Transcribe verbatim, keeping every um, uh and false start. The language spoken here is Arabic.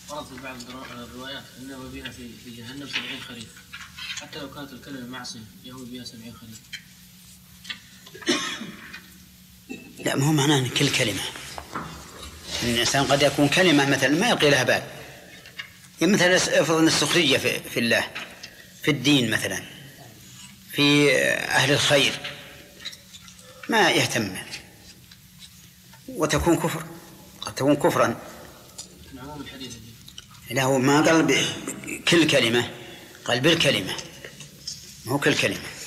ورد في بعض الروايات أنه بها في في جهنم سبعين خريف، حتى لو كانت الكلمة معصية يهوي بها سبعين خريف. لا، ما هو معناه أن كل كلمة، الإنسان قد يكون كلمة مثلا ما يلقي لها بال، يعني مثلا افرض السخرية في, في الله، في الدين مثلا، في أهل الخير ما يهتم، وتكون كفر، قد تكون كفرا. له ما قال كل كلمة، قال بالكلمة، ما هو كل كلمة.